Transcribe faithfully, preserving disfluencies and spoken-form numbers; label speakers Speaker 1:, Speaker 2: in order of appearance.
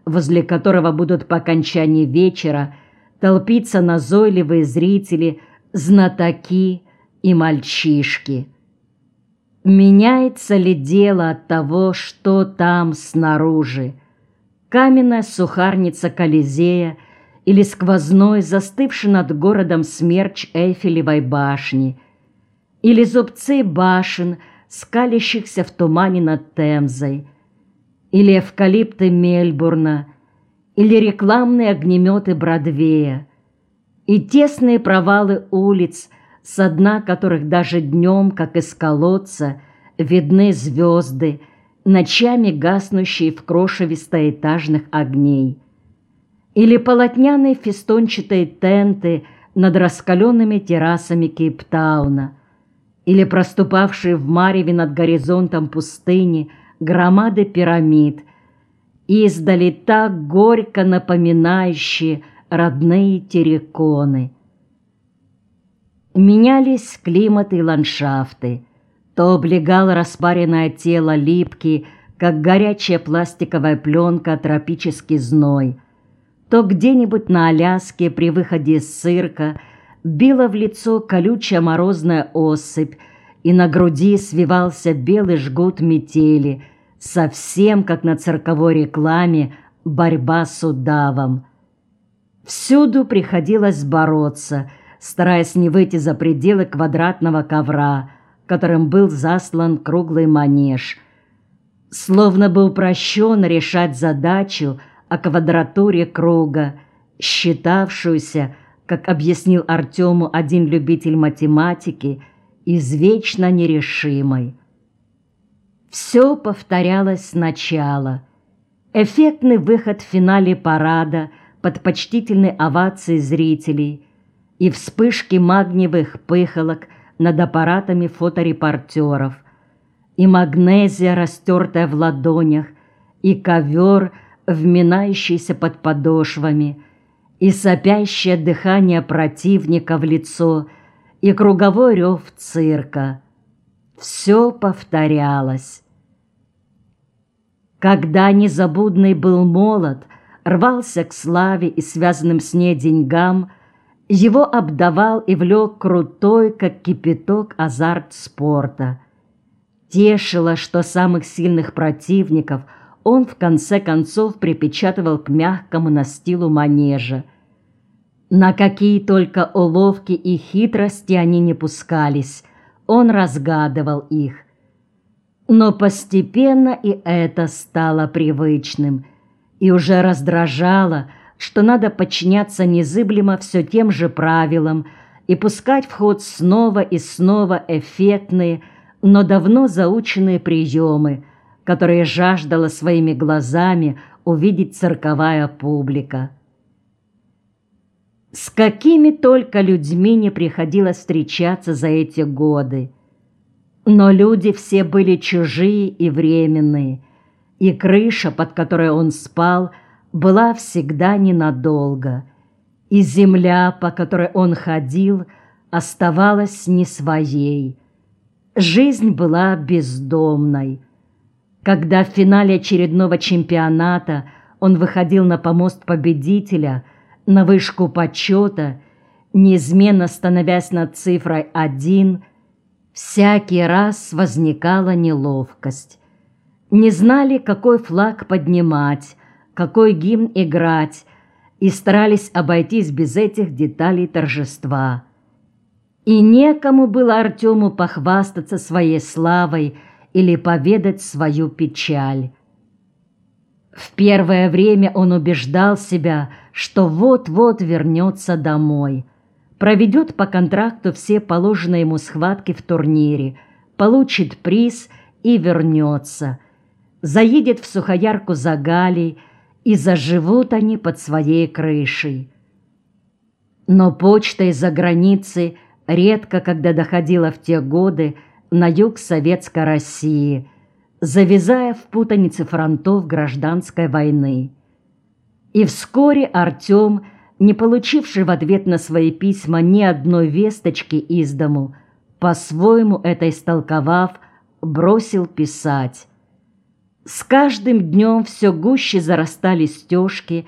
Speaker 1: возле которого будут по окончании вечера толпиться назойливые зрители, знатоки и мальчишки. Меняется ли дело от того, что там снаружи? Каменная сухарница Колизея или сквозной, застывший над городом смерч Эйфелевой башни, или зубцы башен, скалящихся в тумане над Темзой, или эвкалипты Мельбурна, или рекламные огнеметы Бродвея, и тесные провалы улиц, со дна которых даже днем, как из колодца, видны звезды, ночами гаснущие в крошеве стоэтажных огней, или полотняные фестончатые тенты над раскаленными террасами Кейптауна, или проступавшие в мареве над горизонтом пустыни громады пирамид, издали так горько напоминающие родные терриконы. Менялись климаты и ландшафты. То облегал распаренное тело липкий, как горячая пластиковая пленка, тропический зной, то где-нибудь на Аляске при выходе из цирка била в лицо колючая морозная осыпь, и на груди свивался белый жгут метели, совсем как на цирковой рекламе «Борьба с удавом». Всюду приходилось бороться, стараясь не выйти за пределы квадратного ковра, которым был заслан круглый манеж. Словно бы упрощенно решать задачу о квадратуре круга, считавшуюся, как объяснил Артему один любитель математики, извечно нерешимой. Все повторялось сначала. Эффектный выход в финале парада под почтительные овации зрителей и вспышки магниевых пыхалок над аппаратами фоторепортеров, и магнезия, растертая в ладонях, и ковер, вминающийся под подошвами, и сопящее дыхание противника в лицо, и круговой рев цирка. Все повторялось. Когда незабудный был молод, рвался к славе и связанным с ней деньгам, его обдавал и влек крутой, как кипяток, азарт спорта. Тешило, что самых сильных противников он в конце концов припечатывал к мягкому настилу манежа. На какие только уловки и хитрости они не пускались, он разгадывал их. Но постепенно и это стало привычным, и уже раздражало, что надо подчиняться незыблемо все тем же правилам и пускать в ход снова и снова эффектные, но давно заученные приемы, которые жаждала своими глазами увидеть цирковая публика. С какими только людьми не приходилось встречаться за эти годы. Но люди все были чужие и временные, и крыша, под которой он спал, была всегда ненадолго, и земля, по которой он ходил, оставалась не своей. Жизнь была бездомной. Когда в финале очередного чемпионата он выходил на помост победителя, на вышку почета, неизменно становясь над цифрой один, всякий раз возникала неловкость. Не знали, какой флаг поднимать, какой гимн играть, и старались обойтись без этих деталей торжества. И некому было Артему похвастаться своей славой или поведать свою печаль. В первое время он убеждал себя, что вот-вот вернется домой, проведет по контракту все положенные ему схватки в турнире, получит приз и вернется, заедет в Сухоярку за Галей, и заживут они под своей крышей. Но почта из-за границы редко когда доходила в те годы на юг Советской России, завязая в путанице фронтов гражданской войны. И вскоре Артем, не получивший в ответ на свои письма ни одной весточки из дому, по-своему это истолковав, бросил писать. С каждым днем все гуще зарастали стежки,